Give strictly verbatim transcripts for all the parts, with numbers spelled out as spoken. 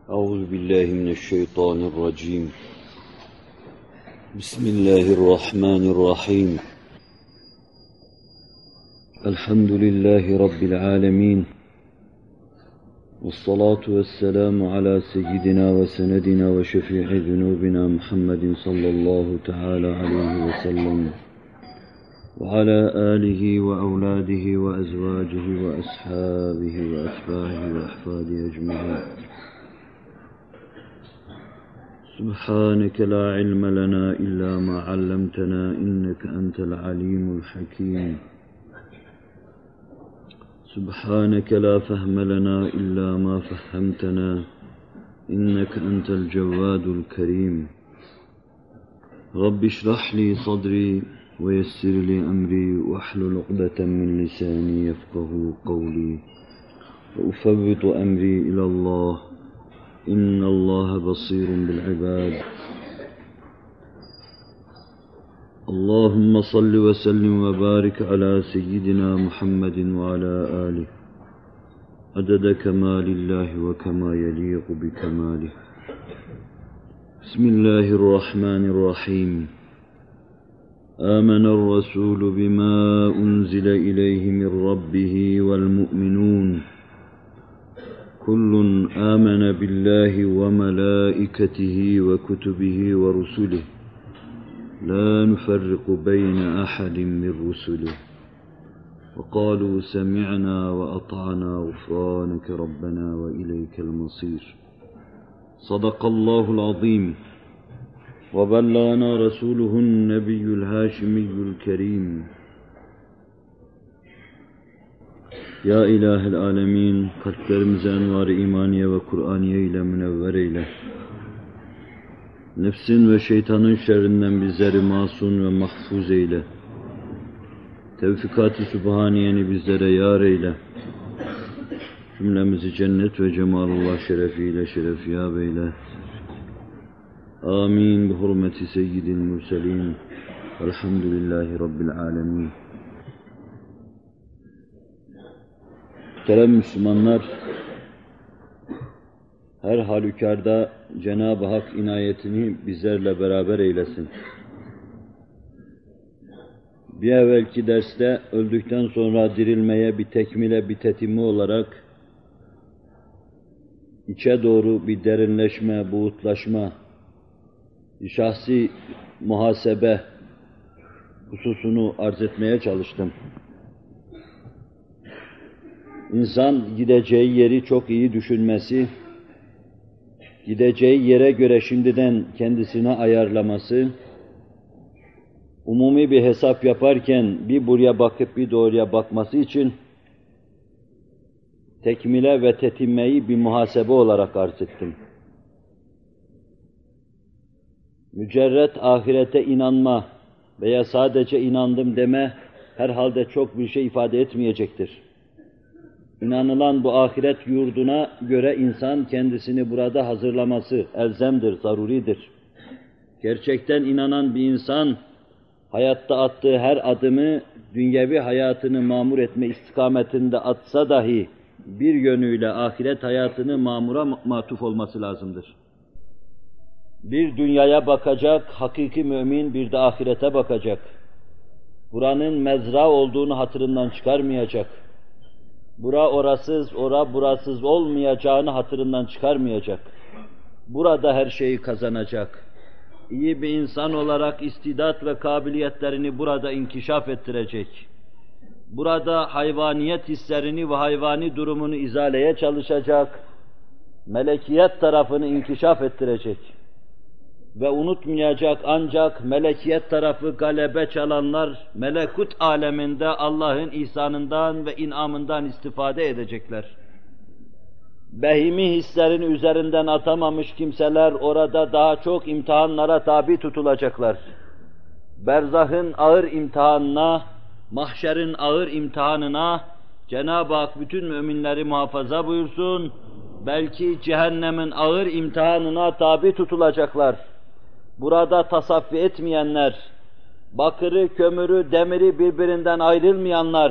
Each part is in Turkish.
أعوذ بالله من الشيطان الرجيم بسم الله الرحمن الرحيم الحمد لله رب العالمين والصلاة والسلام على سيدنا وسندنا وشفيع ذنوبنا محمد صلى الله تعالى عليه وسلم وعلى آله وأولاده وأزواجه وأصحابه وأتباعه وأحفاده أجمعين. سبحانك لا علم لنا إلا ما علمتنا إنك أنت العليم الحكيم. سبحانك لا فهم لنا إلا ما فهمتنا إنك أنت الجواد الكريم. رب اشرح لي صدري ويسر لي أمري واحلل عقدة من لساني يفقه قولي وأفوض أمري إلى الله إن الله بصير بالعباد. اللهم صل وسلم وبارك على سيدنا محمد وعلى آله عدد كمال الله وكما يليق بكماله. بسم الله الرحمن الرحيم. آمن الرسول بما أنزل إليه من ربه والمؤمنون كل آمن بالله وملائكته وكتبه ورسله لا نفرق بين أحد من رسله وقالوا سمعنا وأطعنا غفرانك ربنا وإليك المصير. صدق الله العظيم وبلغنا رسوله النبي الهاشمي الكريم. Ya İlahel Alemin, kalplerimize envar-ı imaniye ve Kur'aniye ile münevver eyle. Nefsin ve şeytanın şerrinden bizleri masum ve mahfuz eyle. Tevfikat-ı Sübhaniyeni bizlere yar eyle. Cümlemizi cennet ve cemalullah şerefiyle şerefiyab eyle. Amin. Bi hurmeti seyyidil mürselin. Elhamdülillahi Rabbil alemin. Muhterem Müslümanlar, her halükarda Cenab-ı Hak inayetini bizlerle beraber eylesin. Bir evvelki derste öldükten sonra dirilmeye bir tekmile, bir tetimi olarak içe doğru bir derinleşme, buğutlaşma, şahsi muhasebe hususunu arz etmeye çalıştım. İnsan gideceği yeri çok iyi düşünmesi, gideceği yere göre şimdiden kendisine ayarlaması, umumi bir hesap yaparken bir buraya bakıp bir doğruya bakması için tekmile ve tetimmeyi bir muhasebe olarak arz ettim. Mücerret ahirete inanma veya sadece inandım deme herhalde çok bir şey ifade etmeyecektir. İnanılan bu ahiret yurduna göre insan kendisini burada hazırlaması elzemdir, zaruridir. Gerçekten inanan bir insan, hayatta attığı her adımı, dünyevi hayatını mamur etme istikametinde atsa dahi, bir yönüyle ahiret hayatını mamura matuf olması lazımdır. Bir dünyaya bakacak, hakiki mümin bir de ahirete bakacak. Buranın mezra olduğunu hatırından çıkarmayacak. Bura orasız, ora burasız olmayacağını hatırından çıkarmayacak. Burada her şeyi kazanacak. İyi bir insan olarak istidat ve kabiliyetlerini burada inkişaf ettirecek. Burada hayvaniyet hislerini ve hayvani durumunu izaleye çalışacak. Melekiyet tarafını inkişaf ettirecek. Ve unutmayacak ancak melekiyet tarafı galebe çalanlar, melekut aleminde Allah'ın ihsanından ve inamından istifade edecekler. Behimi hislerini üzerinden atamamış kimseler orada daha çok imtihanlara tabi tutulacaklar. Berzahın ağır imtihanına, mahşerin ağır imtihanına Cenab-ı Hak bütün müminleri muhafaza buyursun, belki cehennemin ağır imtihanına tabi tutulacaklar. Burada tasaffi etmeyenler, bakırı, kömürü, demiri birbirinden ayrılmayanlar,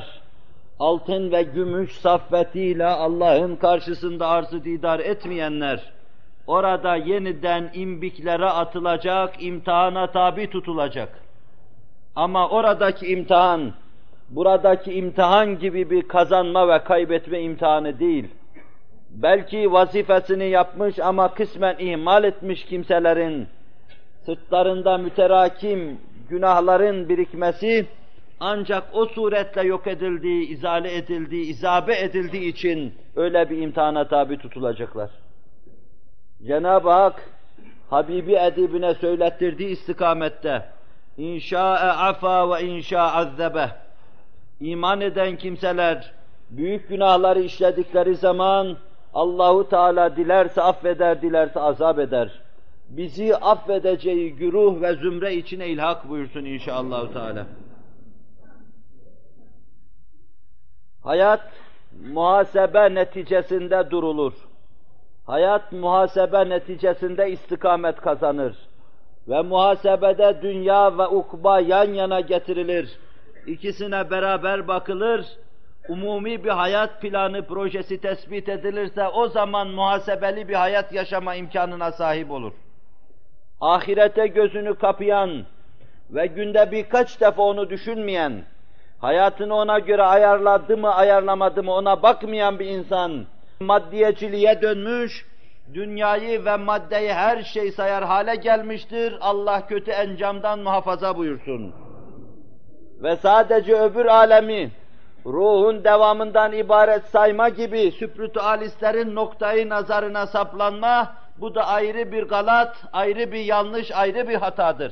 altın ve gümüş saffetiyle Allah'ın karşısında arz-ı didar etmeyenler, orada yeniden imbiklere atılacak, imtihana tabi tutulacak. Ama oradaki imtihan, buradaki imtihan gibi bir kazanma ve kaybetme imtihanı değil. Belki vazifesini yapmış ama kısmen ihmal etmiş kimselerin sırtlarında müterakim günahların birikmesi ancak o suretle yok edildiği, izale edildiği, izabe edildiği için öyle bir imtihana tabi tutulacaklar. Cenab-ı Hak Habibi edibine söylettirdiği istikamette İnşa'e afa ve inşa azzebe. İman eden kimseler büyük günahları işledikleri zaman Allahu Teala dilerse affeder, dilerse azap eder. Bizi affedeceği güruh ve zümre içine ilhak buyursun inşallah Teala. Hayat muhasebe neticesinde durulur. Hayat muhasebe neticesinde istikamet kazanır. Ve muhasebede dünya ve ukba yan yana getirilir. İkisine beraber bakılır. Umumi bir hayat planı projesi tespit edilirse o zaman muhasebeli bir hayat yaşama imkanına sahip olur. Ahirete gözünü kapayan ve günde birkaç defa onu düşünmeyen, hayatını ona göre ayarladı mı ayarlamadı mı ona bakmayan bir insan, maddiyeciliğe dönmüş, dünyayı ve maddeyi her şey sayar hale gelmiştir. Allah kötü encamdan muhafaza buyursun. Ve sadece öbür alemi, ruhun devamından ibaret sayma gibi süprütualistlerin noktayı nazarına saplanma, bu da ayrı bir galat, ayrı bir yanlış, ayrı bir hatadır.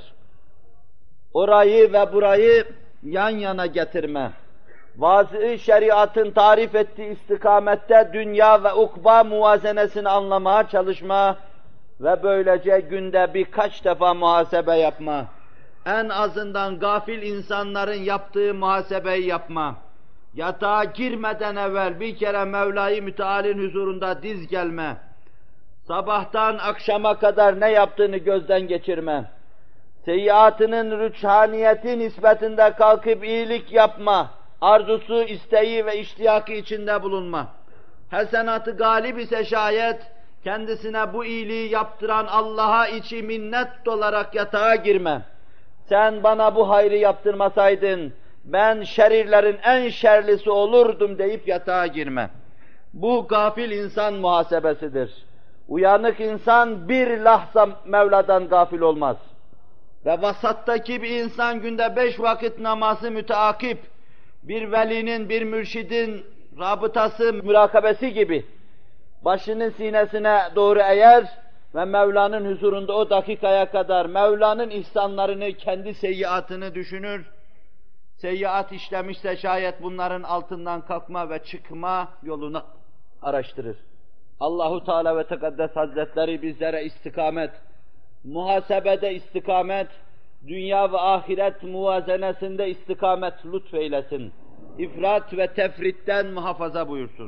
Orayı ve burayı yan yana getirme, vazı şeriatın tarif ettiği istikamette dünya ve ukba muvazenesini anlamaya çalışma ve böylece günde birkaç defa muhasebe yapma. En azından gafil insanların yaptığı muhasebeyi yapma. Yatağa girmeden evvel bir kere Mevla-i Müteal'in huzurunda diz gelme. Sabahtan akşama kadar ne yaptığını gözden geçirme. Seyyiatının rüçhaniyeti nispetinde kalkıp iyilik yapma. Arzusu, isteği ve iştiyakı içinde bulunma. Hasenatı galip ise şayet, kendisine bu iyiliği yaptıran Allah'a içi minnet olarak yatağa girme. Sen bana bu hayrı yaptırmasaydın, ben şerirlerin en şerlisi olurdum deyip yatağa girme. Bu gafil insan muhasebesidir. Uyanık insan bir lahza Mevla'dan gafil olmaz. Ve vasattaki bir insan günde beş vakit namazı müteakip, bir velinin, bir mürşidin rabıtası, mürakabesi gibi başının sinesine doğru eğer ve Mevla'nın huzurunda o dakikaya kadar Mevla'nın ihsanlarını, kendi seyyiatını düşünür. Seyyiat işlemişse şayet bunların altından kalkma ve çıkma yolunu araştırır. Allahu Teala ve Tekaddes Hazretleri bizlere istikamet, muhasebede istikamet, dünya ve ahiret muvazenesinde istikamet lütfeylesin. İfrat ve tefritten muhafaza buyursun.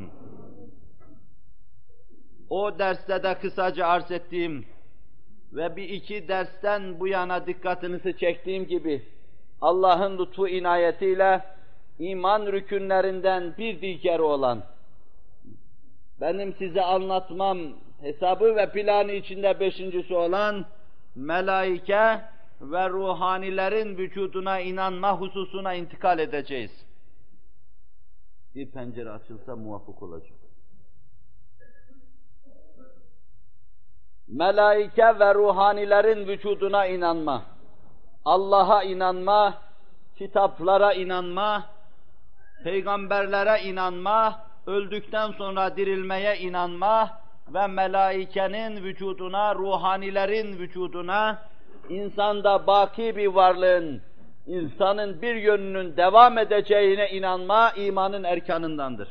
O derste de kısaca arz ettiğim ve bir iki dersten bu yana dikkatinizi çektiğim gibi Allah'ın lütfu inayetiyle iman rükünlerinden bir diğeri olan, benim size anlatmam hesabı ve planı içinde beşincisi olan melaike ve ruhanilerin vücuduna inanma hususuna intikal edeceğiz. Bir pencere açılsa muvaffak olacak. Melaike ve ruhanilerin vücuduna inanma, Allah'a inanma, kitaplara inanma, peygamberlere inanma, öldükten sonra dirilmeye inanma ve melaikenin vücuduna, ruhanilerin vücuduna, insanda baki bir varlığın, insanın bir yönünün devam edeceğine inanma, imanın erkanındandır.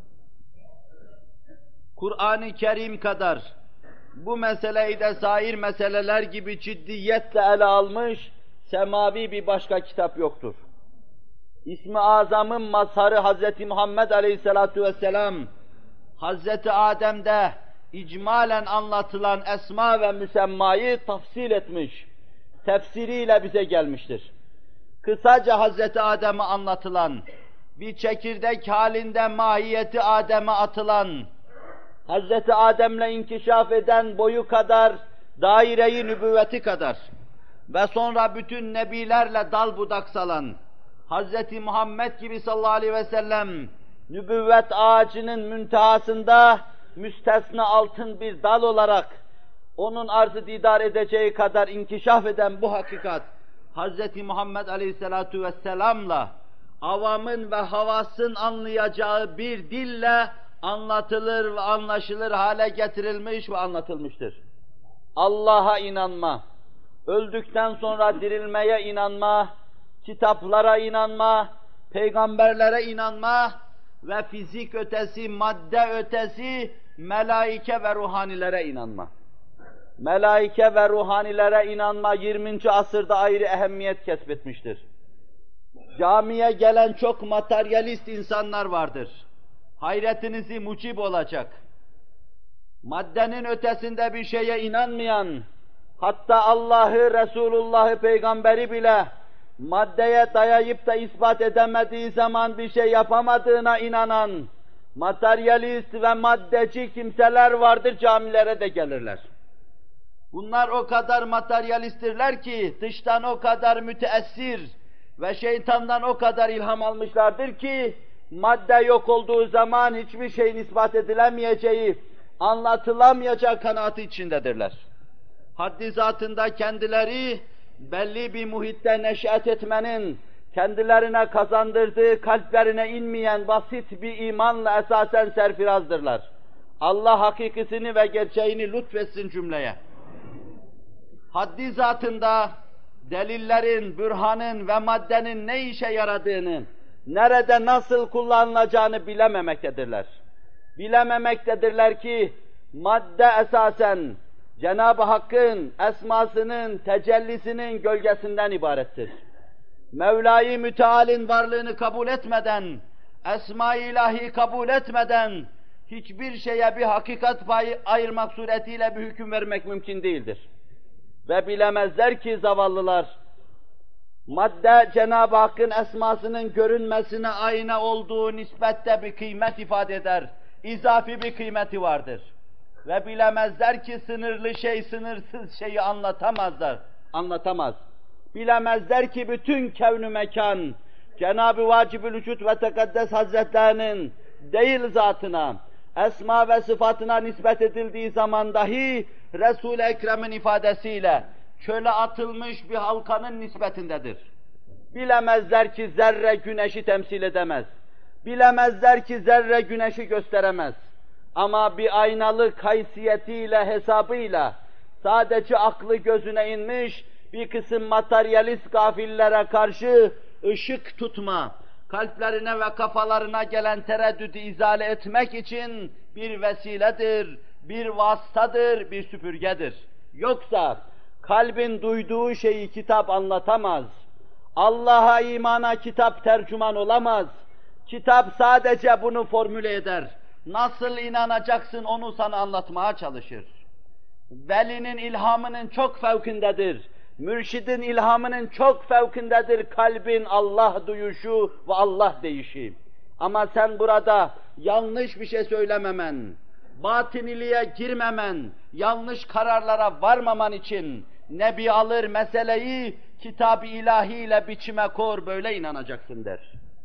Kur'an-ı Kerim kadar bu meseleyi de sair meseleler gibi ciddiyetle ele almış, semavi bir başka kitap yoktur. İsmi Azam'ın mazharı Hazreti Muhammed Aleyhisselatu Vesselam, Hazreti Adem'de icmalen anlatılan esma ve müsemmayı tafsil etmiş, tefsiriyle bize gelmiştir. Kısaca Hazreti Adem'e anlatılan, bir çekirdek halinde mahiyeti Adem'e atılan, Hazreti Adem'le inkişaf eden boyu kadar, daire-i nübüvveti kadar ve sonra bütün nebilerle dal budak salan Hazreti Muhammed gibi sallallahu aleyhi ve sellem nübüvvet ağacının müntehasında müstesna altın bir dal olarak onun arzı didar edeceği kadar inkişaf eden bu hakikat Hazreti Muhammed aleyhissalatu vesselam'la avamın ve havasın anlayacağı bir dille anlatılır ve anlaşılır hale getirilmiş ve anlatılmıştır. Allah'a inanma, öldükten sonra dirilmeye inanma, kitaplara inanma, peygamberlere inanma ve fizik ötesi, madde ötesi, melaike ve ruhanilere inanma. Melaike ve ruhanilere inanma yirminci asırda ayrı ehemmiyet kesbetmiştir. Camiye gelen çok materyalist insanlar vardır. Hayretinizi mucib olacak. Maddenin ötesinde bir şeye inanmayan, hatta Allah'ı, Resulullah'ı, peygamberi bile maddeye dayayıp da ispat edemediği zaman bir şey yapamadığına inanan materyalist ve maddeci kimseler vardır, camilere de gelirler. Bunlar o kadar materyalisttirler ki dıştan o kadar müteessir ve şeytandan o kadar ilham almışlardır ki madde yok olduğu zaman hiçbir şeyin ispat edilemeyeceği, anlatılamayacak kanaati içindedirler. Haddi zatında kendileri belli bir muhitte neş'et etmenin, kendilerine kazandırdığı, kalplerine inmeyen basit bir imanla esasen serfirazdırlar. Allah hakikisini ve gerçeğini lütfetsin cümleye. Haddi zatında delillerin, bürhanın ve maddenin ne işe yaradığını, nerede nasıl kullanılacağını bilememektedirler. Bilememektedirler ki madde esasen Cenab-ı Hakk'ın esmasının, tecellisinin gölgesinden ibarettir. Mevla-i Müteal'in varlığını kabul etmeden, esma-i ilahi kabul etmeden hiçbir şeye bir hakikat payı ayırmak suretiyle bir hüküm vermek mümkün değildir. Ve bilemezler ki zavallılar, madde Cenab-ı Hakk'ın esmasının görünmesine ayna olduğu nispette bir kıymet ifade eder. İzafi bir kıymeti vardır. Ve bilemezler ki sınırlı şey sınırsız şeyi anlatamazlar. Anlatamaz. Bilemezler ki bütün kevn-ü mekan Cenab-ı Vacib-ül Vücud ve Tekaddes Hazretlerinin değil zatına, esma ve sıfatına nispet edildiği zaman dahi Resul-i Ekrem'in ifadesiyle çöle atılmış bir halkanın nispetindedir. Bilemezler ki zerre güneşi temsil edemez. Bilemezler ki zerre güneşi gösteremez. Ama bir aynalık haysiyetiyle, hesabıyla sadece aklı gözüne inmiş bir kısım materyalist gafillere karşı ışık tutma, kalplerine ve kafalarına gelen tereddüdü izale etmek için bir vesiledir, bir vasıtadır, bir süpürgedir. Yoksa kalbin duyduğu şeyi kitap anlatamaz. Allah'a imana kitap tercüman olamaz. Kitap sadece bunu formüle eder. Nasıl inanacaksın onu sana anlatmaya çalışır. Velinin ilhamının çok fevkindedir. Mürşidin ilhamının çok fevkindedir kalbin Allah duyuşu ve Allah deyişi. Ama sen burada yanlış bir şey söylememen, batiniliğe girmemen, yanlış kararlara varmaman için Nebi alır meseleyi kitab-ı ilahiyle biçime kor, böyle inanacaksın der.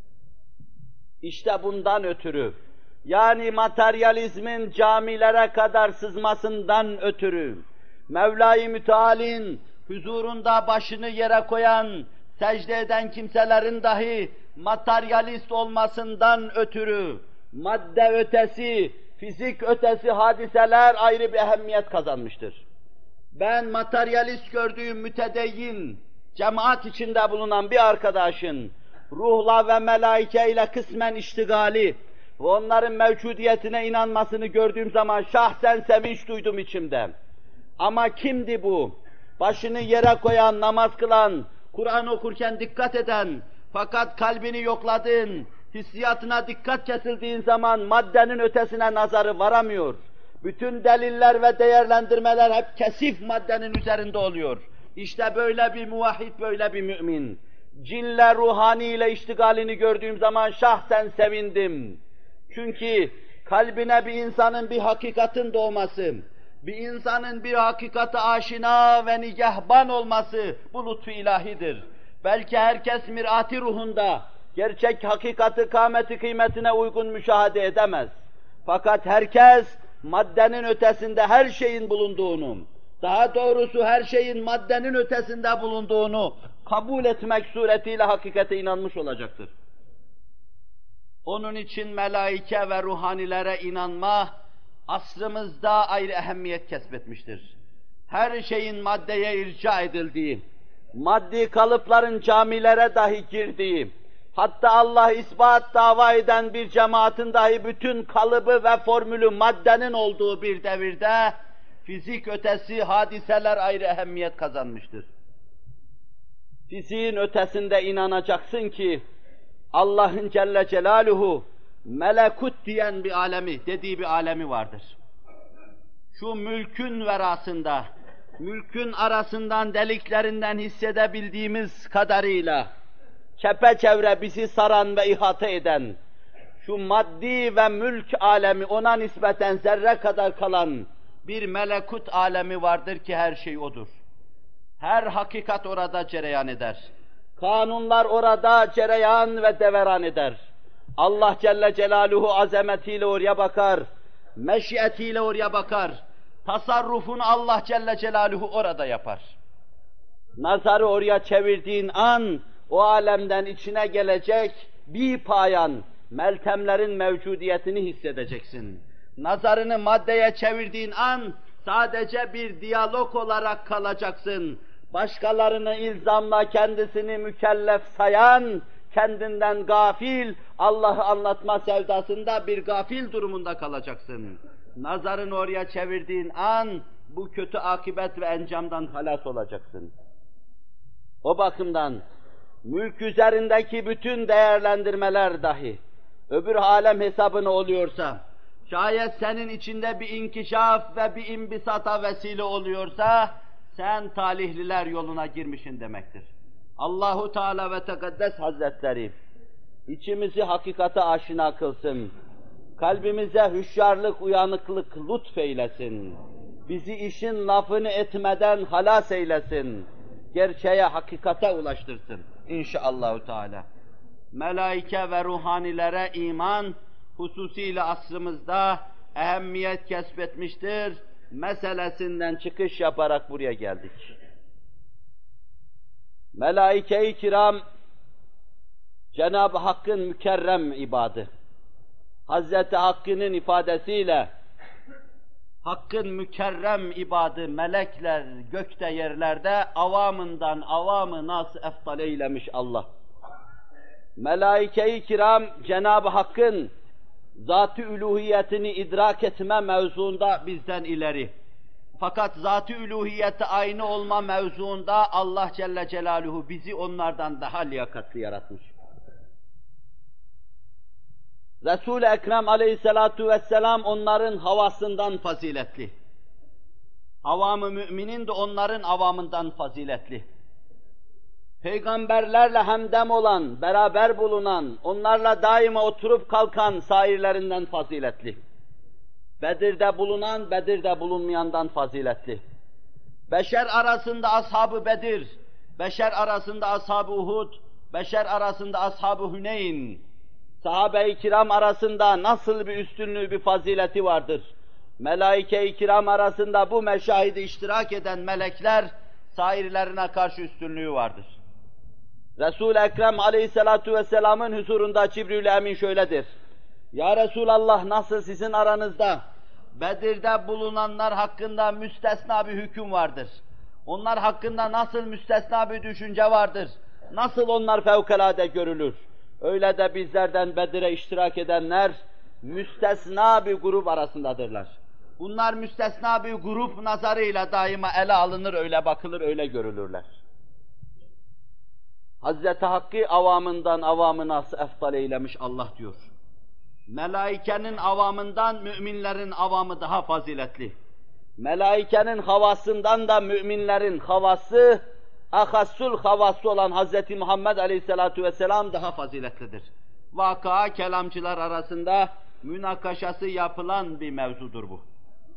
İşte bundan ötürü, yani materyalizmin camilere kadar sızmasından ötürü, Mevla-i Müteal'in huzurunda başını yere koyan, secde eden kimselerin dahi materyalist olmasından ötürü, madde ötesi, fizik ötesi hadiseler ayrı bir ehemmiyet kazanmıştır. Ben materyalist gördüğüm mütedeyyin, cemaat içinde bulunan bir arkadaşın, ruhla ve melaike ile kısmen iştigali ve onların mevcudiyetine inanmasını gördüğüm zaman şahsen sevinç duydum içimde. Ama kimdi bu? Başını yere koyan, namaz kılan, Kur'an okurken dikkat eden, fakat kalbini yokladığın, hissiyatına dikkat kesildiğin zaman maddenin ötesine nazarı varamıyor. Bütün deliller ve değerlendirmeler hep kesif maddenin üzerinde oluyor. İşte böyle bir muvahhid, böyle bir mümin. Cinle, ruhani ile iştigalini gördüğüm zaman şahsen sevindim. Çünkü kalbine bir insanın bir hakikatin doğması, bir insanın bir hakikate aşina ve nigahban olması bu lütfu ilahidir. Belki herkes mir'ati ruhunda gerçek hakikati, kâmeti, kıymetine uygun müşahede edemez. Fakat herkes maddenin ötesinde her şeyin bulunduğunu, daha doğrusu her şeyin maddenin ötesinde bulunduğunu kabul etmek suretiyle hakikate inanmış olacaktır. Onun için melaike ve ruhanilere inanma, asrımızda ayrı ehemmiyet kesbetmiştir. Her şeyin maddeye irca edildiği, maddi kalıpların camilere dahi girdiği, hatta Allah ispat dava eden bir cemaatin dahi bütün kalıbı ve formülü maddenin olduğu bir devirde, fizik ötesi hadiseler ayrı ehemmiyet kazanmıştır. Fiziğin ötesinde inanacaksın ki, Allah'ın Celle Celaluhu, melekut diyen bir alemi, dediği bir alemi vardır. Şu mülkün verasında, mülkün arasından, deliklerinden hissedebildiğimiz kadarıyla, çepeçevre bizi saran ve ihate eden, şu maddi ve mülk alemi ona nispeten zerre kadar kalan bir melekut alemi vardır ki her şey odur. Her hakikat orada cereyan eder. Kanunlar orada cereyan ve deveran eder. Allah Celle Celaluhu azametiyle oraya bakar, meşiyetiyle oraya bakar. Tasarrufunu Allah Celle Celaluhu orada yapar. Nazarı oraya çevirdiğin an, o alemden içine gelecek bir payan, meltemlerin mevcudiyetini hissedeceksin. Nazarını maddeye çevirdiğin an, sadece bir diyalog olarak kalacaksın. Başkalarını ilzamla kendisini mükellef sayan, kendinden gafil, Allah'ı anlatma sevdasında bir gafil durumunda kalacaksın. Nazarını oraya çevirdiğin an, bu kötü akibet ve encamdan halas olacaksın. O bakımdan, mülk üzerindeki bütün değerlendirmeler dahi, öbür alem hesabına oluyorsa, şayet senin içinde bir inkişaf ve bir imbisata vesile oluyorsa, sen talihliler yoluna girmişsin demektir. Allahu Teala ve Tekaddes Hazretleri, içimizi hakikate aşina kılsın, kalbimize hüşyarlık, uyanıklık lütfeylesin, bizi işin lafını etmeden halas eylesin, gerçeğe, hakikate ulaştırsın inşallahü teala. Melaike ve ruhanilere iman, hususiyle asrımızda ehemmiyet kesbetmiştir, meselesinden çıkış yaparak buraya geldik. Melaike-i kiram, Cenab-ı Hakk'ın mükerrem ibadı. Hazreti Hakk'ın ifadesiyle, Hakk'ın mükerrem ibadı, melekler gökte yerlerde avamından avamı nas eftal eylemiş Allah. Melaike-i kiram, Cenab-ı Hakk'ın zat-ı üluhiyetini idrak etme mevzuunda bizden ileri. Fakat zat-ı üluhiyeti aynı olma mevzuunda Allah Celle Celaluhu bizi onlardan daha liyakatli yaratmış. Resul-i Ekrem aleyhissalatu vesselam onların havasından faziletli. Avam-ı müminin de onların avamından faziletli. Peygamberlerle hemdem olan, beraber bulunan, onlarla daima oturup kalkan sairlerinden faziletli. Bedir'de bulunan, Bedir'de bulunmayandan faziletli. Beşer arasında ashab-ı Bedir, beşer arasında ashab-ı Uhud, beşer arasında ashab-ı Hüneyn, sahabe-i kiram arasında nasıl bir üstünlüğü, bir fazileti vardır. Melaike-i kiram arasında bu meşahidi iştirak eden melekler, sairlerine karşı üstünlüğü vardır. Resul-i Ekrem aleyhissalatu vesselamın huzurunda Cibril-i Emin şöyledir. Ya Resulallah, nasıl sizin aranızda Bedir'de bulunanlar hakkında müstesna bir hüküm vardır? Onlar hakkında nasıl müstesna bir düşünce vardır? Nasıl onlar fevkalade görülür? Öyle de bizlerden Bedir'e iştirak edenler müstesna bir grup arasındadırlar. Bunlar müstesna bir grup nazarıyla daima ele alınır, öyle bakılır, öyle görülürler. Hazreti Hakk'ı avamından avamına eftal eylemiş Allah diyor. Melaikenin avamından müminlerin avamı daha faziletli. Melaikenin havasından da müminlerin havası, ahassul havası olan Hazreti Muhammed Aleyhisselatu Vesselam daha faziletlidir. Vaka kelamcılar arasında münakaşası yapılan bir mevzudur bu.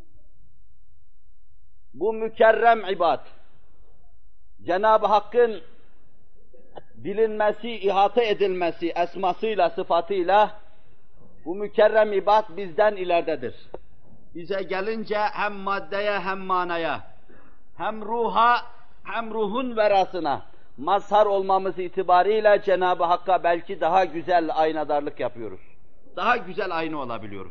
Bu mükerrem ibad, Cenab-ı Hakk'ın bilinmesi, ihata edilmesi esmasıyla, sıfatıyla bu mükerrem ibad bizden ileridedir. Bize gelince hem maddeye hem manaya, hem ruha hem ruhun verasına mazhar olmamız itibariyle Cenab-ı Hakk'a belki daha güzel aynadarlık yapıyoruz. Daha güzel ayna olabiliyoruz.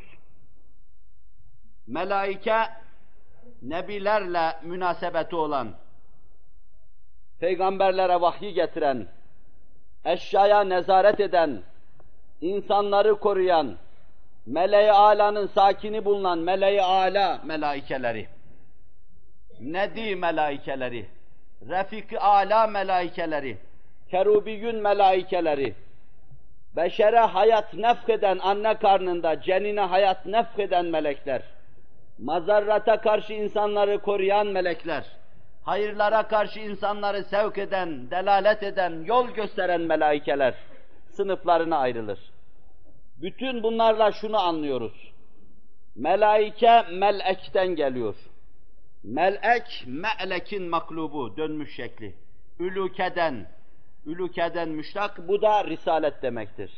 Melaike, nebilerle münasebeti olan, peygamberlere vahyi getiren, eşyaya nezaret eden, insanları koruyan, meleği âlanın sakini bulunan meleği âlâ melaikeleri, nedi melaikeleri, refik-i âlâ melaikeleri, kerubiyyün melaikeleri, beşere hayat nefkeden anne karnında, cenine hayat nefkeden melekler, mazarrata karşı insanları koruyan melekler, hayırlara karşı insanları sevk eden, delalet eden, yol gösteren melaikeler sınıflarına ayrılır. Bütün bunlarla şunu anlıyoruz. Melaike melekten geliyor. Melek, me'lekin maklubu, dönmüş şekli. Ülükeden, ülükeden müştak, bu da risalet demektir.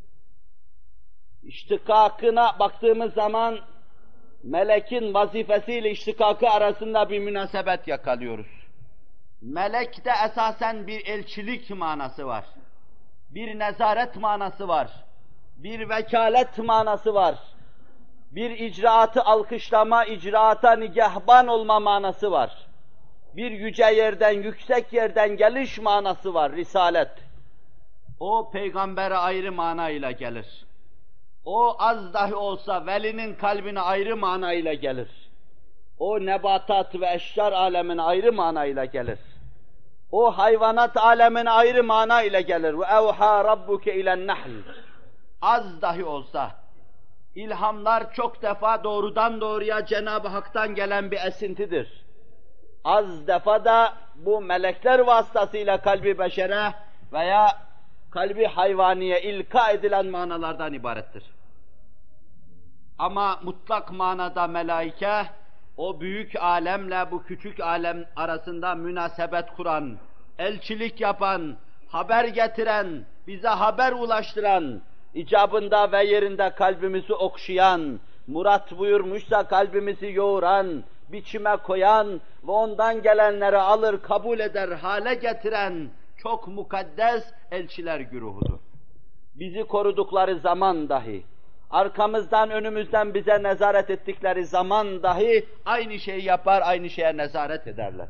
İştikakına baktığımız zaman melekin vazifesiyle iştikakı arasında bir münasebet yakalıyoruz. Melekte esasen bir elçilik manası var. Bir nezaret manası var. Bir vekalet manası var. Bir icraatı alkışlama, icraata nigahban olma manası var. Bir yüce yerden, yüksek yerden geliş manası var, risalet. O peygambere ayrı manayla gelir. O az dahi olsa velinin kalbine ayrı manayla gelir. O nebatat ve eşcar alemine ayrı manayla gelir. O hayvanat alemine ayrı manayla gelir. Ve evha rabbuke ilen nahl. Az dahi olsa ilhamlar çok defa doğrudan doğruya Cenab-ı Hak'tan gelen bir esintidir. Az defa da bu melekler vasıtasıyla kalbi beşere veya kalbi hayvaniye ilka edilen manalardan ibarettir. Ama mutlak manada melaike, o büyük alemle bu küçük alem arasında münasebet kuran, elçilik yapan, haber getiren, bize haber ulaştıran, icabında ve yerinde kalbimizi okşayan, murat buyurmuşsa kalbimizi yoğuran, biçime koyan ve ondan gelenleri alır kabul eder hale getiren çok mukaddes elçiler güruhudur. Bizi korudukları zaman dahi, arkamızdan önümüzden bize nezaret ettikleri zaman dahi aynı şeyi yapar, aynı şeye nezaret ederler.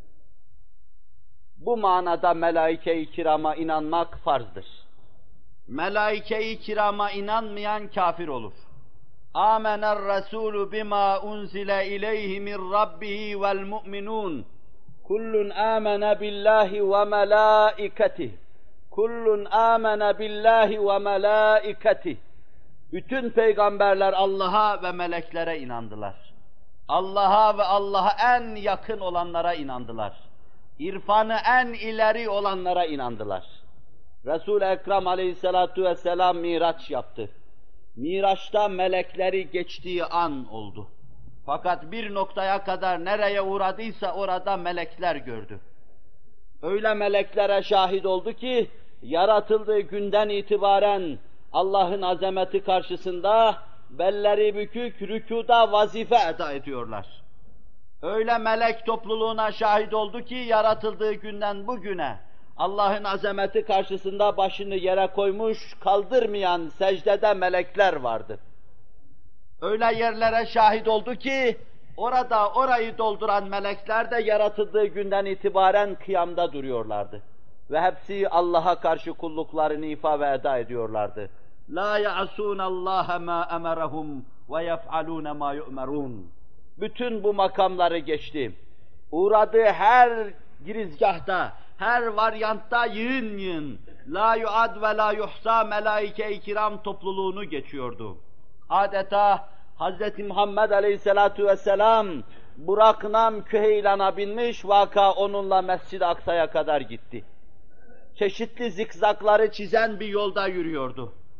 Bu manada melaike-i kirama inanmak farzdır. Melaike-i kirama inanmayan kafir olur. Âmener rasûlü bimâ unzile ileyhi min rabbihi vel mu'minûn. Kullun âmene billahi ve melâiketih. Kullun âmene billahi ve melâiketih. Bütün peygamberler Allah'a ve meleklere inandılar. Allah'a ve Allah'a en yakın olanlara inandılar. İrfanı en ileri olanlara inandılar. Resul-i Ekrem aleyhissalatu vesselam miraç yaptı. Miraçta melekleri geçtiği an oldu. Fakat bir noktaya kadar nereye uğradıysa orada melekler gördü. Öyle meleklere şahit oldu ki, yaratıldığı günden itibaren Allah'ın azameti karşısında belleri bükük rükûda vazife eda ediyorlar. Öyle melek topluluğuna şahit oldu ki, yaratıldığı günden bugüne Allah'ın azameti karşısında başını yere koymuş, kaldırmayan secdede melekler vardı. Öyle yerlere şahit oldu ki, orada orayı dolduran melekler de yaratıldığı günden itibaren kıyamda duruyorlardı. Ve hepsi Allah'a karşı kulluklarını ifa ve eda ediyorlardı. La ya'sun Allah ma emerahum ve yef'alun ma yu'merun. Bütün bu makamları geçti. Uğradığı her girizgahta, her varyantta yığın yığın, la yuad ve la yuhsa melaike-i kiram topluluğunu geçiyordu. Adeta Hz. Muhammed Aleyhisselatu Vesselam Burak-Nam Küheylan'a binmiş, vaka onunla Mescid-i Aksa'ya kadar gitti. Çeşitli zikzakları çizen bir yolda yürüyordu.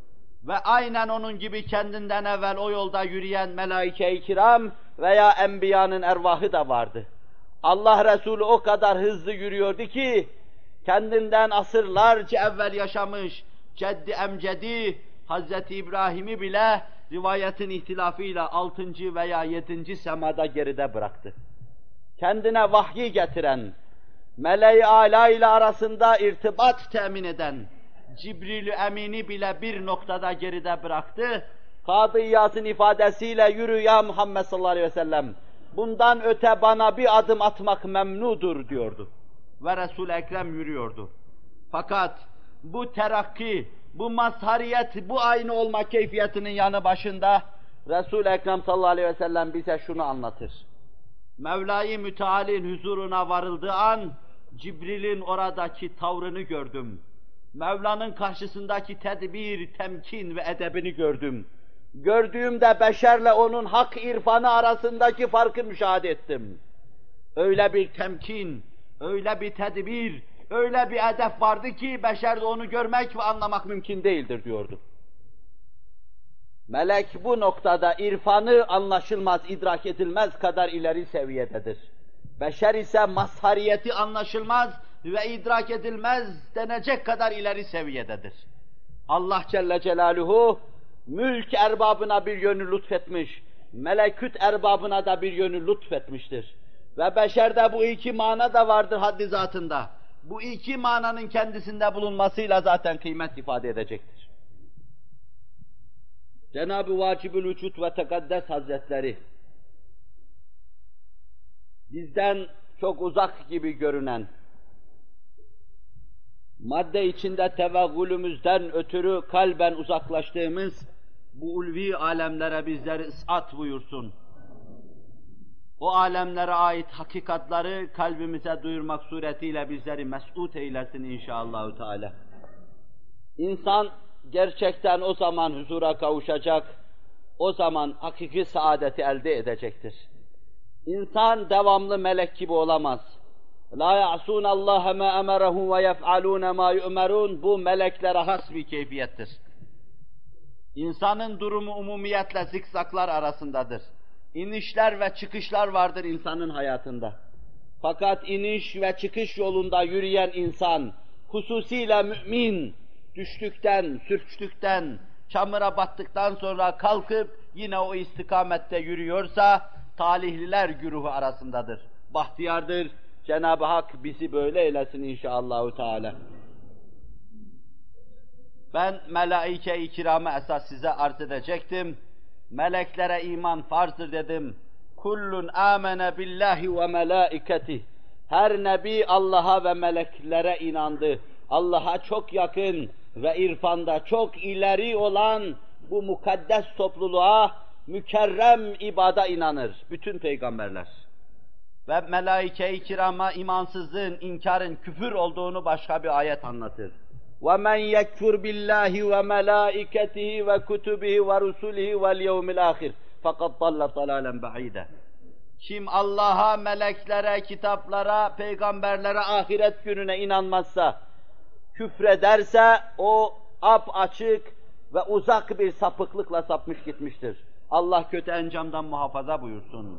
ve aynen onun gibi kendinden evvel o yolda yürüyen melaike-i kiram veya enbiyanın ervahı da vardı. Allah Resulü o kadar hızlı yürüyordu ki, kendinden asırlarca evvel yaşamış ceddi emcedi Hazreti İbrahim'i bile rivayetin ihtilafıyla altıncı veya yedinci semada geride bıraktı. Kendine vahyi getiren, meleği âlâ ile arasında irtibat temin eden Cibril-i Emin'i bile bir noktada geride bıraktı. Kadı İyaz'ın ifadesiyle yürü ya Muhammed sallallahu aleyhi ve sellem, bundan öte bana bir adım atmak memnudur diyordu. Ve Resul-i Ekrem yürüyordu. Fakat bu terakki, bu mazhariyet, bu aynı olma keyfiyetinin yanı başında Resul-i Ekrem sallallahu aleyhi ve sellem bize şunu anlatır. Mevla-i Müteal'in huzuruna varıldığı an Cibril'in oradaki tavrını gördüm. Mevla'nın karşısındaki tedbir, temkin ve edebini gördüm. Gördüğümde beşerle onun hak irfanı arasındaki farkı müşahede ettim. Öyle bir temkin, öyle bir tedbir, öyle bir edep vardı ki beşerde onu görmek ve anlamak mümkün değildir diyordu. Melek bu noktada irfanı anlaşılmaz, idrak edilmez kadar ileri seviyededir. Beşer ise mazhariyeti anlaşılmaz ve idrak edilmez denecek kadar ileri seviyededir. Allah Celle Celaluhu mülk erbabına bir yönü lütfetmiş, melekut erbabına da bir yönü lütfetmiştir. Ve beşerde bu iki mana da vardır haddi zatında. Bu iki mananın kendisinde bulunmasıyla zaten kıymet ifade edecektir. Cenab-ı Vacibül Vücud ve Tekaddes Hazretleri bizden çok uzak gibi görünen, madde içinde teveggülümüzden ötürü kalben uzaklaştığımız bu ulvi alemlere bizleri is'at buyursun. O alemlere ait hakikatları kalbimize duyurmak suretiyle bizleri mes'ud eylesin inşallahü teala. İnsan gerçekten o zaman huzura kavuşacak, o zaman hakiki saadeti elde edecektir. İnsan devamlı melek gibi olamaz. La ya'sun Allah ma emerahum ve yef'alun ma yu'merun. Bu meleklere has bir keyfiyettir. İnsanın durumu umumiyetle zikzaklar arasındadır. İnişler ve çıkışlar vardır insanın hayatında. Fakat iniş ve çıkış yolunda yürüyen insan, hususiyle mümin, düştükten, sürçtükten, çamura battıktan sonra kalkıp yine o istikamette yürüyorsa, talihliler güruhu arasındadır. Bahtiyardır. Cenab-ı Hak bizi böyle eylesin inşallahü teala. Ben melaike-i kirama esas size arz edecektim. Meleklere iman farzdır dedim. Kullun amene billahi ve melaiketih. Her nebi Allah'a ve meleklere inandı. Allah'a çok yakın ve irfanda çok ileri olan bu mukaddes topluluğa, mükerrem ibada inanır bütün peygamberler. Ve melaike-i kirama imansızlığın, inkarın, küfür olduğunu başka bir ayet anlatır. وَمَنْ يَكْفُرْ بِاللّٰهِ وَمَلَائِكَتِهِ وَكُتُبِهِ وَرُسُلِهِ وَالْيَوْمِ الْآخِرِ فَقَدْ ضَلَّ ضَلَالًا بَعِيدًا. Kim Allah'a, meleklere, kitaplara, peygamberlere, ahiret gününe inanmazsa, küfrederse o ap-açık ve uzak bir sapıklıkla sapmış gitmiştir. Allah kötü encamdan muhafaza buyursun.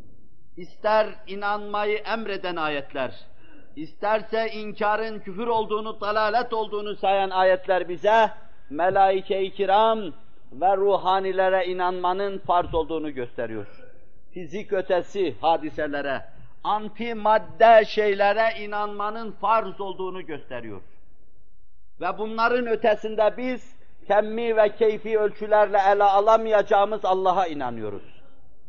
İster inanmayı emreden ayetler, İsterse inkarın küfür olduğunu, dalalet olduğunu sayan ayetler bize melaike-i kiram ve ruhanilere inanmanın farz olduğunu gösteriyor. Fizik ötesi hadiselere, antimadde şeylere inanmanın farz olduğunu gösteriyor. Ve bunların ötesinde biz kemmi ve keyfi ölçülerle ele alamayacağımız Allah'a inanıyoruz.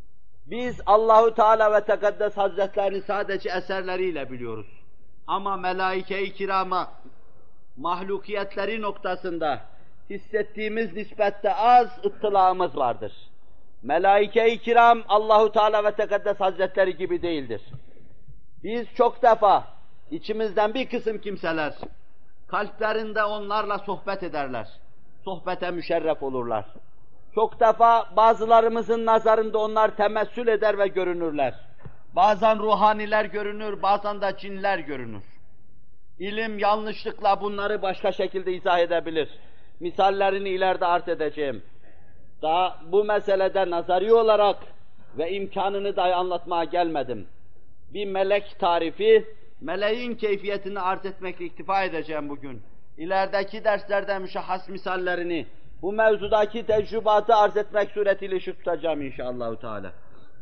Biz Allahu Teala ve Tekaddes Hazretlerini sadece eserleriyle biliyoruz. Ama melaike-i kirama mahlukiyetleri noktasında hissettiğimiz nispette az ıttılağımız vardır. Melaike-i kiram Allahu Teala ve Tekaddes Hazretleri gibi değildir. Biz çok defa içimizden bir kısım kimseler kalplerinde onlarla sohbet ederler. Sohbete müşerref olurlar. Çok defa bazılarımızın nazarında onlar temessül eder ve görünürler. Bazen ruhaniler görünür, bazen de cinler görünür. İlim yanlışlıkla bunları başka şekilde izah edebilir. misallerini ileride arz edeceğim. Daha bu meselede nazari olarak ve imkanını dahi anlatmaya gelmedim. Bir melek tarifi, meleğin keyfiyetini arz etmekle iktifa edeceğim bugün. İlerideki derslerde müşahhas misallerini, bu mevzudaki tecrübatı arz etmek suretiyle ışık tutacağım inşallah Teala.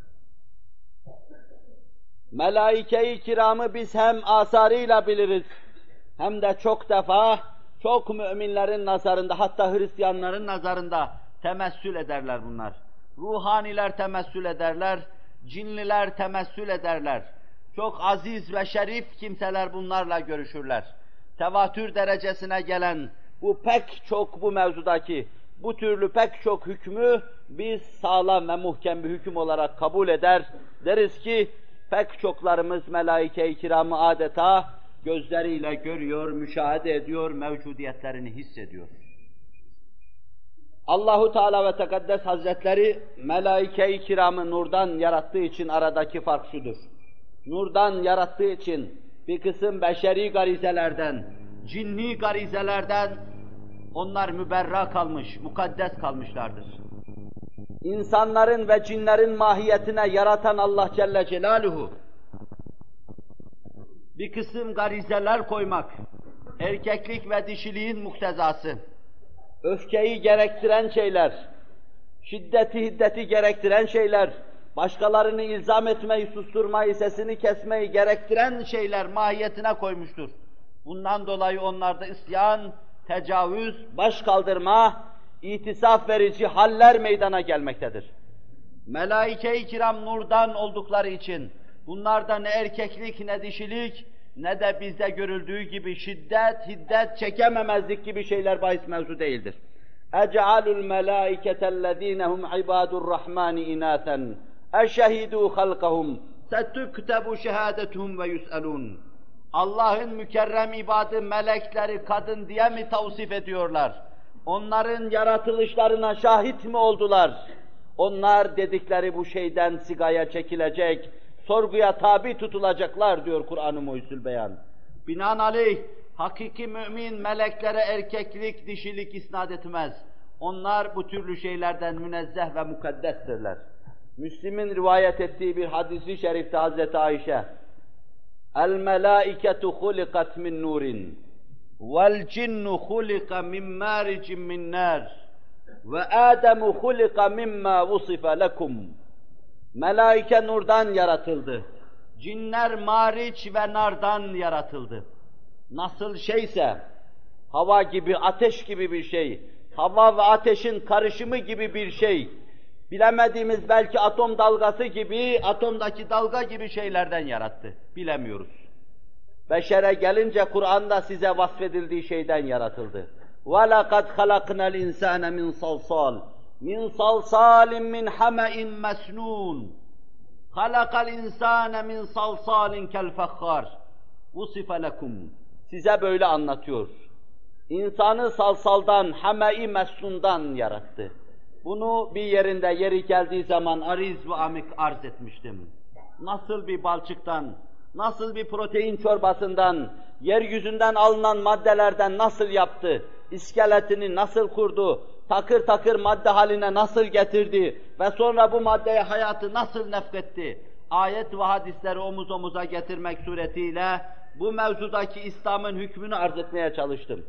Melaike-i kiramı biz hem asarıyla biliriz, hem de çok defa, çok müminlerin nazarında, hatta Hristiyanların nazarında temessül ederler bunlar. Ruhaniler temessül ederler, cinliler temessül ederler. Çok aziz ve şerif kimseler bunlarla görüşürler. Tevatür derecesine gelen bu pek çok bu mevzudaki, bu türlü pek çok hükmü biz sağlam ve muhkem bir hüküm olarak kabul eder. Deriz ki pek çoklarımız melaike-i kiramı adeta gözleriyle görüyor, müşahede ediyor, mevcudiyetlerini hissediyor. Allahu Teala ve Tekaddes Hazretleri melaike-i kiramı nurdan yarattığı için aradaki fark şudur. Nurdan yarattığı için bir kısım beşeri garizelerden, cinni garizelerden onlar müberra kalmış, mukaddes kalmışlardır. İnsanların ve cinlerin mahiyetine yaratan Allah Celle Celaluhu bir kısım garizeler koymak, erkeklik ve dişiliğin muktezası, öfkeyi gerektiren şeyler, şiddeti hiddeti gerektiren şeyler, başkalarını ilzam etmeyi, susturmayı, sesini kesmeyi gerektiren şeyler mahiyetine koymuştur. Bundan dolayı onlarda isyan, tecavüz, baş kaldırma, itisaf verici haller meydana gelmektedir. Melaike-i kiram nurdan oldukları için bunlarda ne erkeklik ne dişilik ne de bizde görüldüğü gibi şiddet, hiddet, çekememezlik gibi şeyler bahis mevzu değildir. اَجْعَلُ الْمَلَائِكَةَ الَّذ۪ينَ هُمْ عِبَادُ الرَّحْمَانِ اِنَاثًا اَشَهِدُوا خَلْقَهُمْ سَتُكْتَبُ شَهَادَتُهُمْ وَيُسْأَلُونَ Allah'ın mükerrem ibadı melekleri kadın diye mi tavsif ediyorlar? Onların yaratılışlarına şahit mi oldular? Onlar dedikleri bu şeyden sigaya çekilecek, sorguya tabi tutulacaklar diyor Kur'an-ı Muhyüzül Beyan. Binaenaleyh hakiki mümin meleklere erkeklik, dişilik isnat etmez. Onlar bu türlü şeylerden münezzeh ve mukaddestirler. Müslim'in rivayet ettiği bir hadis-i şerifte Hazreti Ayşe, "El-melâiketu hulikat min nurin, vel-cinnu hulika min mâricin min nâr, ve Âdemu hulika mimma vusife lekum." Melaike nurdan yaratıldı. Cinler mariç ve nardan yaratıldı. Nasıl şeyse, hava gibi, ateş gibi bir şey, hava ve ateşin karışımı gibi bir şey, bilemediğimiz belki atom dalgası gibi, atomdaki dalga gibi şeylerden yarattı. Bilemiyoruz. Beşere gelince Kur'an'da size vasfedildiği şeyden yaratıldı. وَلَقَدْ خَلَقْنَا الْاِنْسَانَ مِنْ صَلْصَالٍ مِنْ صَلْصَالٍ مِنْ حَمَئٍ مَسْنُونَ خَلَقَ الْاِنْسَانَ مِنْ صَلْصَالٍ كَالْفَخَّارِ وُصِفَ لَكُمْ Size böyle anlatıyor. İnsanı salsaldan, hame-i mesnundan yarattı. Bunu bir yerinde yeri geldiği zaman ariz ve amik arz etmiştim. Nasıl bir balçıktan, nasıl bir protein çorbasından, yeryüzünden alınan maddelerden nasıl yaptı, iskeletini nasıl kurdu, takır takır madde haline nasıl getirdi ve sonra bu maddeye hayatı nasıl nefketti, ayet ve hadisleri omuz omuza getirmek suretiyle bu mevzudaki İslam'ın hükmünü arz etmeye çalıştım.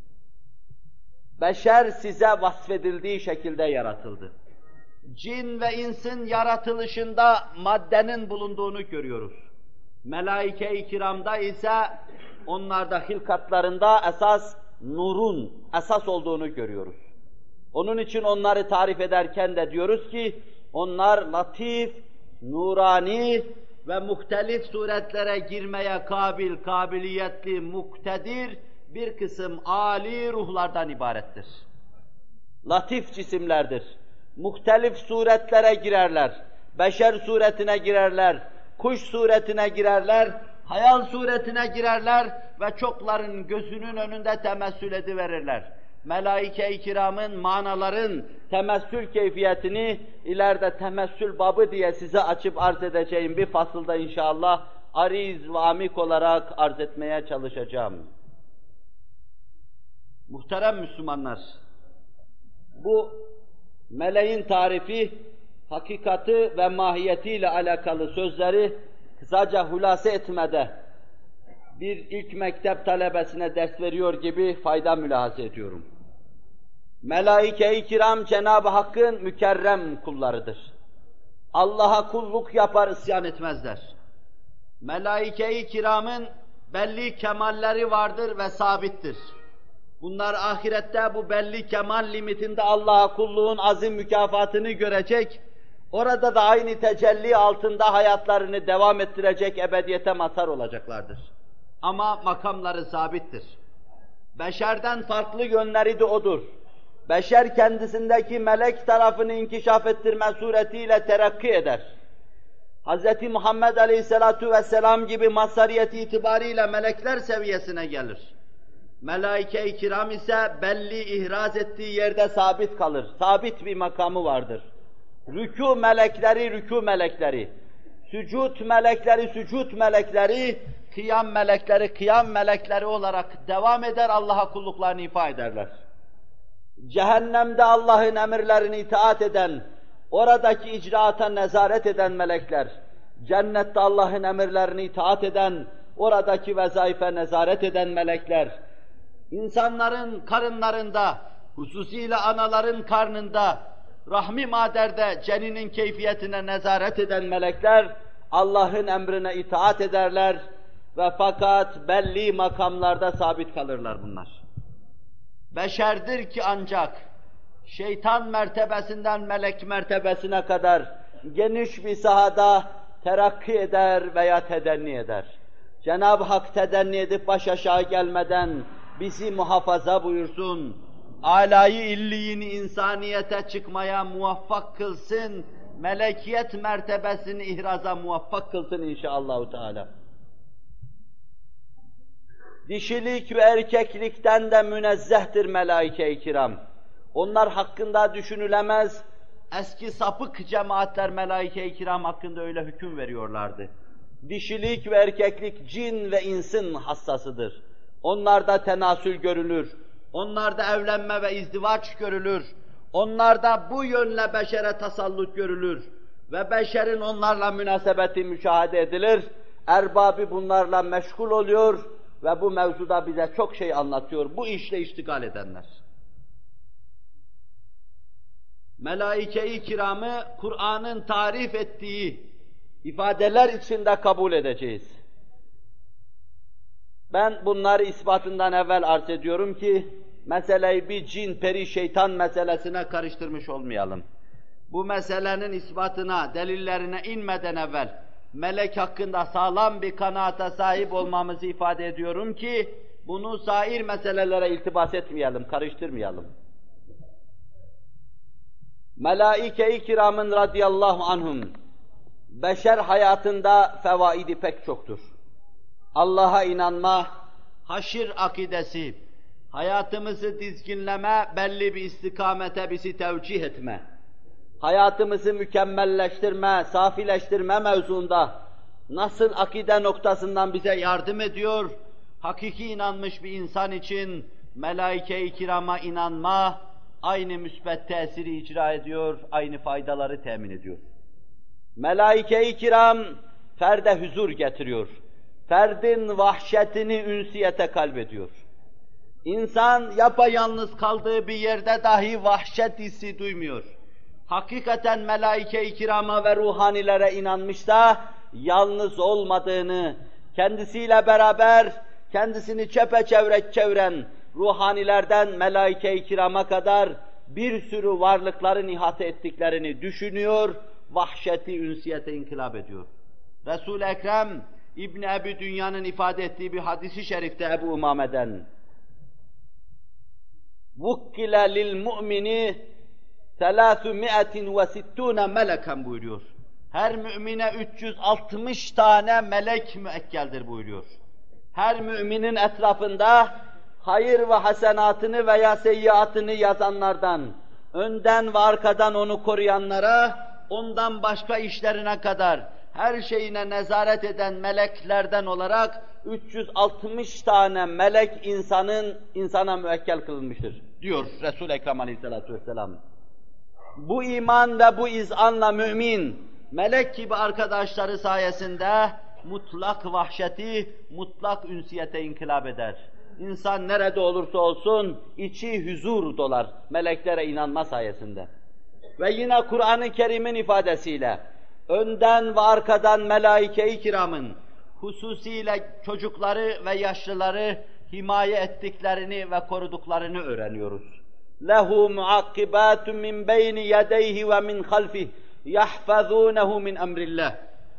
Beşer size vasfedildiği şekilde yaratıldı. Cin ve insin yaratılışında maddenin bulunduğunu görüyoruz. Melaike-i kiramda ise onlarda hilkatlarında esas nurun esas olduğunu görüyoruz. Onun için onları tarif ederken de diyoruz ki onlar latif, nurani ve muhtelif suretlere girmeye kabil, kabiliyetli, muktedir bir kısım âli ruhlardan ibarettir. Latif cisimlerdir. Muhtelif suretlere girerler. Beşer suretine girerler, kuş suretine girerler, hayal suretine girerler ve çokların gözünün önünde temessül ediverirler. Melaike-i kiramın, manaların temessül keyfiyetini ileride temessül babı diye size açıp arz edeceğim bir fasılda inşallah ariz ve amik olarak arz etmeye çalışacağım. Muhterem Müslümanlar, bu meleğin tarifi, hakikati ve mahiyetiyle alakalı sözleri kısaca hulase etmede bir ilk mektep talebesine ders veriyor gibi fayda mülahaza ediyorum. Melaike-i kiram Cenab-ı Hakk'ın mükerrem kullarıdır. Allah'a kulluk yapar, isyan etmezler. Melaike-i kiramın belli kemalleri vardır ve sabittir. Bunlar ahirette bu belli kemal limitinde Allah'a kulluğun azim mükafatını görecek, orada da aynı tecelli altında hayatlarını devam ettirecek, ebediyete mazhar olacaklardır. Ama makamları sabittir. Beşerden farklı yönleri de odur. Beşer kendisindeki melek tarafını inkişaf ettirme suretiyle terakki eder. Hz. Muhammed Aleyhisselatu Vesselam gibi mazhariyeti itibariyle melekler seviyesine gelir. Melaike-i kiram ise belli ihraz ettiği yerde sabit kalır. Sabit bir makamı vardır. Rükû melekleri, rükû melekleri, sücud melekleri, sücud melekleri, kıyam melekleri, kıyam melekleri olarak devam eder, Allah'a kulluklarını ifa ederler. Cehennemde Allah'ın emirlerini itaat eden, oradaki icraata nezaret eden melekler, cennette Allah'ın emirlerini itaat eden, oradaki vezaife nezaret eden melekler, insanların karınlarında, hususiyle anaların karnında, rahmi maderde ceninin keyfiyetine nezaret eden melekler, Allah'ın emrine itaat ederler ve fakat belli makamlarda sabit kalırlar bunlar. Beşerdir ki ancak şeytan mertebesinden melek mertebesine kadar geniş bir sahada terakki eder veya tedenni eder. Cenab-ı Hak tedenni edip baş aşağı gelmeden bizi muhafaza buyursun, âlâ-i illiyini insaniyete çıkmaya muvaffak kılsın, melekiyet mertebesini ihraza muvaffak kılsın inşallahü teâlâ. Dişilik ve erkeklikten de münezzehtir melaike-i kiram. Onlar hakkında düşünülemez, eski sapık cemaatler melaike-i kiram hakkında öyle hüküm veriyorlardı. Dişilik ve erkeklik cin ve insin hassasıdır. Onlarda tenasül görülür, onlarda evlenme ve izdivaç görülür, onlarda bu yönle beşere tasallut görülür ve beşerin onlarla münasebeti müşahede edilir, erbabı bunlarla meşgul oluyor ve bu mevzuda bize çok şey anlatıyor, bu işle iştigal edenler. Melaike-i kiramı Kur'an'ın tarif ettiği ifadeler içinde kabul edeceğiz. Ben bunları ispatından evvel arz ediyorum ki, meseleyi bir cin, peri, şeytan meselesine karıştırmış olmayalım. Bu meselenin ispatına, delillerine inmeden evvel, melek hakkında sağlam bir kanaata sahip olmamızı ifade ediyorum ki, bunu sair meselelere iltibas etmeyelim, karıştırmayalım. Melaike-i kiramın radıyallahu anhum, beşer hayatında fevaidi pek çoktur. Allah'a inanma, haşir akidesi, hayatımızı dizginleme, belli bir istikamete bizi tevcih etme, hayatımızı mükemmelleştirme, safileştirme mevzuunda nasıl akide noktasından bize yardım ediyor, hakiki inanmış bir insan için melaike-i kirama inanma, aynı müsbet tesiri icra ediyor, aynı faydaları temin ediyor. Melaike-i kiram ferde huzur getiriyor. Ferdin vahşetini ünsiyete kalbediyor. İnsan yapayalnız kaldığı bir yerde dahi vahşet hissi duymuyor. Hakikaten melaike-i kirama ve ruhanilere inanmışsa, yalnız olmadığını, kendisiyle beraber, kendisini çepeçevre çeviren ruhanilerden melaike-i kirama kadar bir sürü varlıkların ihate ettiklerini düşünüyor, vahşeti ünsiyete inkılap ediyor. Resul-i Ekrem, İbn Ebi Dünya'nın ifade ettiği bir hadisi şerifte Ebu Umame'den, وُكِّلَ لِلْمُؤْمِنِ ثَلَاثُمِئَةٍ وَسِتُّونَ meleken buyuruyor. Her mümine üç yüz altmış tane melek müekkeldir buyuruyor. Her müminin etrafında hayır ve hasenatını veya seyyiatını yazanlardan, önden ve arkadan onu koruyanlara, ondan başka işlerine kadar her şeyine nezaret eden meleklerden olarak üç yüz altmış tane melek insanın insana müekkel kılınmıştır diyor Resul-i Ekrem Aleyhisselatü Vesselam. Bu iman ve bu izanla mümin, melek gibi arkadaşları sayesinde mutlak vahşeti, mutlak ünsiyete inkılap eder. İnsan nerede olursa olsun içi huzur dolar meleklere inanma sayesinde. Ve yine Kur'an-ı Kerim'in ifadesiyle önden ve arkadan melaike-i kiramın hususiyle çocukları ve yaşlıları himaye ettiklerini ve koruduklarını öğreniyoruz. Lehu muakkibatun min beyni yedeyhi ve min halfih yahfazunehu min emrillah.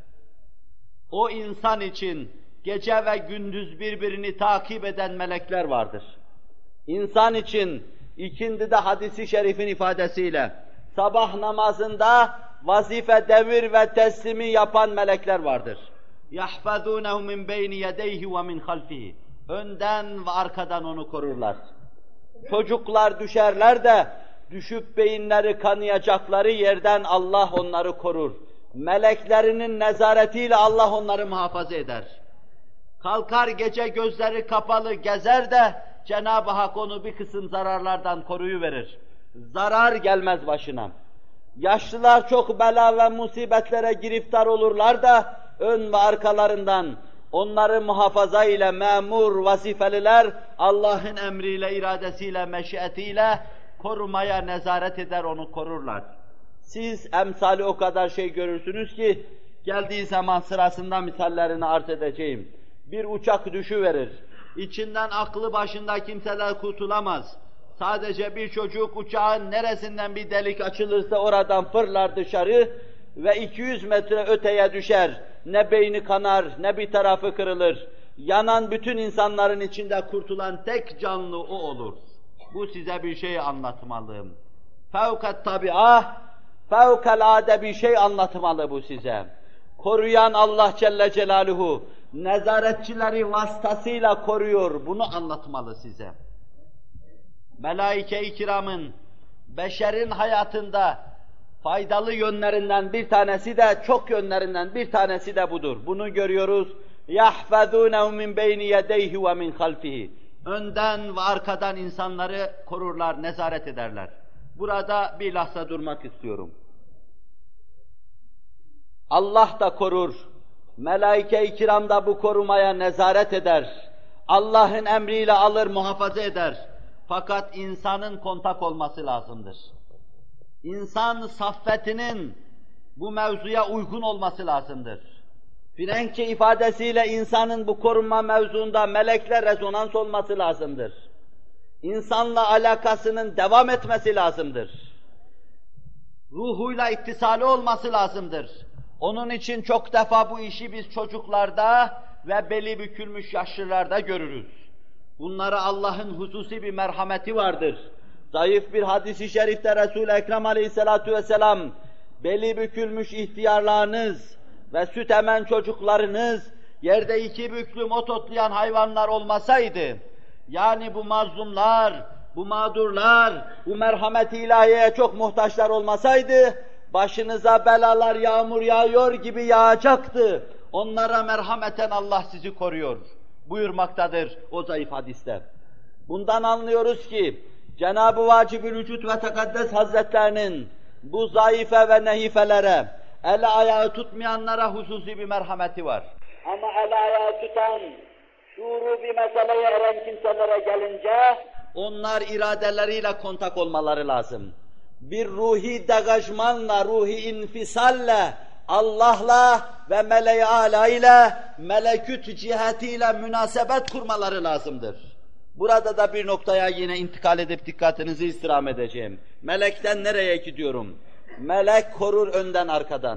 O insan için gece ve gündüz birbirini takip eden melekler vardır. İnsan için ikindide hadisi şerifin ifadesiyle sabah namazında vazife, devir ve teslimi yapan melekler vardır. يَحْفَظُونَهُ مِنْ بَيْنِ يَدَيْهِ وَمِنْ خَلْفِهِ. Önden ve arkadan onu korurlar. Çocuklar düşerler de düşüp beyinleri kanayacakları yerden Allah onları korur. Meleklerinin nezaretiyle Allah onları muhafaza eder. Kalkar gece gözleri kapalı gezer de Cenab-ı Hak onu bir kısım zararlardan koruyuverir. Zarar gelmez başına. Yaşlılar çok bela ve musibetlere giriftar olurlar da ön ve arkalarından onları muhafaza ile memur vazifeliler Allah'ın emriyle, iradesiyle, meşiyetiyle korumaya nezaret eder, onu korurlar. Siz emsali o kadar şey görürsünüz ki geldiği zaman sırasında misallerini arz edeceğim. Bir uçak düşüverir. İçinden aklı başında kimseler kurtulamaz. Sadece bir çocuk uçağın neresinden bir delik açılırsa oradan fırlar dışarı ve iki yüz metre öteye düşer. Ne beyni kanar, ne bir tarafı kırılır. Yanan bütün insanların içinde kurtulan tek canlı o olur. Bu size bir şey anlatmalıyım. Fevkat tabi'a, fevkalade bir şey anlatmalı bu size. Koruyan Allah Celle Celaluhu, nezaretçileri vasıtasıyla koruyor, bunu anlatmalı size. Melaike-i kiramın, beşerin hayatında faydalı yönlerinden bir tanesi de, çok yönlerinden bir tanesi de budur. Bunu görüyoruz. يَحْفَذُونَهُ مِنْ بَيْنِ يَدَيْهِ وَمِنْ خَلْفِهِ. Önden ve arkadan insanları korurlar, nezaret ederler. Burada bir lahza durmak istiyorum. Allah da korur, melaike-i kiram da bu korumaya nezaret eder. Allah'ın emriyle alır, muhafaza eder. Fakat insanın kontak olması lazımdır. İnsan saffetinin bu mevzuya uygun olması lazımdır. Frenkçe ifadesiyle insanın bu korunma mevzuunda melekle rezonans olması lazımdır. İnsanla alakasının devam etmesi lazımdır. Ruhuyla ittisali olması lazımdır. Onun için çok defa bu işi biz çocuklarda ve beli bükülmüş yaşlılarda görürüz. Bunlara Allah'ın hususi bir merhameti vardır. Zayıf bir hadis-i şerifte Resul-i Ekrem Aleyhisselatü Vesselam, beli bükülmüş ihtiyarlarınız ve süt emen çocuklarınız, yerde iki büklüm ot otlayan hayvanlar olmasaydı, yani bu mazlumlar, bu mağdurlar, bu merhamet-i ilahiyeye çok muhtaçlar olmasaydı, başınıza belalar yağmur yağıyor gibi yağacaktı. Onlara merhameten Allah sizi koruyor buyurmaktadır o zayıf hadiste. Bundan anlıyoruz ki Cenab-ı Vacib-ül Vücud ve Tekaddes Hazretlerinin bu zayıfe ve nehifelere, el ayağı tutmayanlara hususi bir merhameti var. Ama el ayağı tutan, şuuru bir meseleye eren kimselere gelince onlar iradeleriyle kontak olmaları lazım. Bir ruhi degajmanla, ruhi infisalle, Allah'la ve mele-i âlâ ile, melekût cihetiyle münasebet kurmaları lazımdır. Burada da bir noktaya yine intikal edip dikkatinizi istirham edeceğim. Melekten nereye gidiyorum? Melek korur önden arkadan.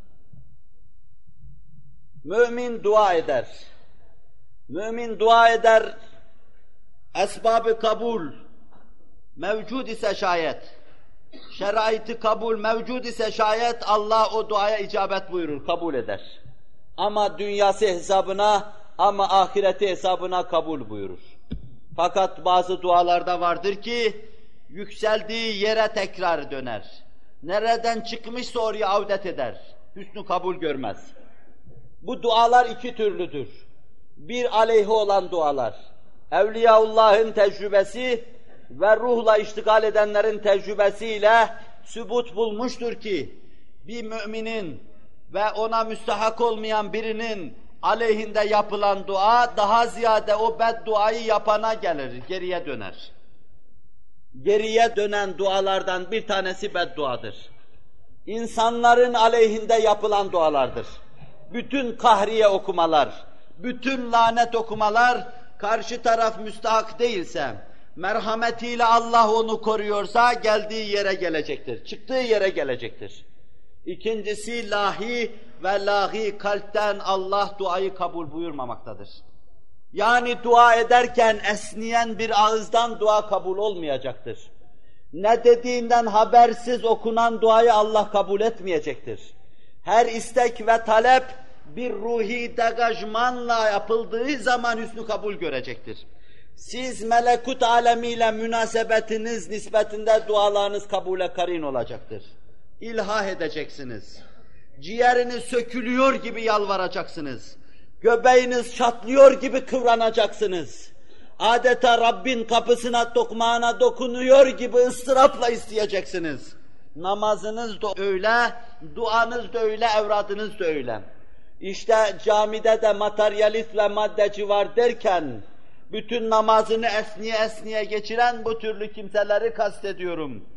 Mümin dua eder. Mümin dua eder, esbab-ı kabul mevcud ise şayet, şerait-i kabul mevcud ise şayet Allah o duaya icabet buyurur, kabul eder. Ama dünyası hesabına, ama ahireti hesabına kabul buyurur. Fakat bazı dualarda vardır ki, yükseldiği yere tekrar döner. Nereden çıkmışsa oraya avdet eder. Hüsnü kabul görmez. Bu dualar iki türlüdür. Bir aleyhi olan dualar. Evliyaullah'ın tecrübesi ve ruhla iştigal edenlerin tecrübesiyle sübut bulmuştur ki, bir müminin ve ona müstahak olmayan birinin aleyhinde yapılan dua, daha ziyade o bedduayı yapana gelir, geriye döner. Geriye dönen dualardan bir tanesi bedduadır. İnsanların aleyhinde yapılan dualardır. Bütün kahriye okumalar, bütün lanet okumalar, karşı taraf müstahak değilse, merhametiyle Allah onu koruyorsa geldiği yere gelecektir, çıktığı yere gelecektir. İkincisi lahi ve lahi kalpten Allah duayı kabul buyurmamaktadır. Yani dua ederken esniyen bir ağızdan dua kabul olmayacaktır. Ne dediğinden habersiz okunan duayı Allah kabul etmeyecektir. Her istek ve talep bir ruhi degajmanla yapıldığı zaman hüsnü kabul görecektir. Siz melekut alemiyle münasebetiniz nispetinde dualarınız kabule karin olacaktır. İlhah edeceksiniz. Ciğeriniz sökülüyor gibi yalvaracaksınız. Göbeğiniz çatlıyor gibi kıvranacaksınız. Adeta Rabbin kapısına, tokmağına dokunuyor gibi ıstırapla isteyeceksiniz. Namazınız da öyle, duanız da öyle, evradınız da öyle. İşte camide de materyalist ve maddeci var derken, bütün namazını esniye esniye geçiren bu türlü kimseleri kastediyorum.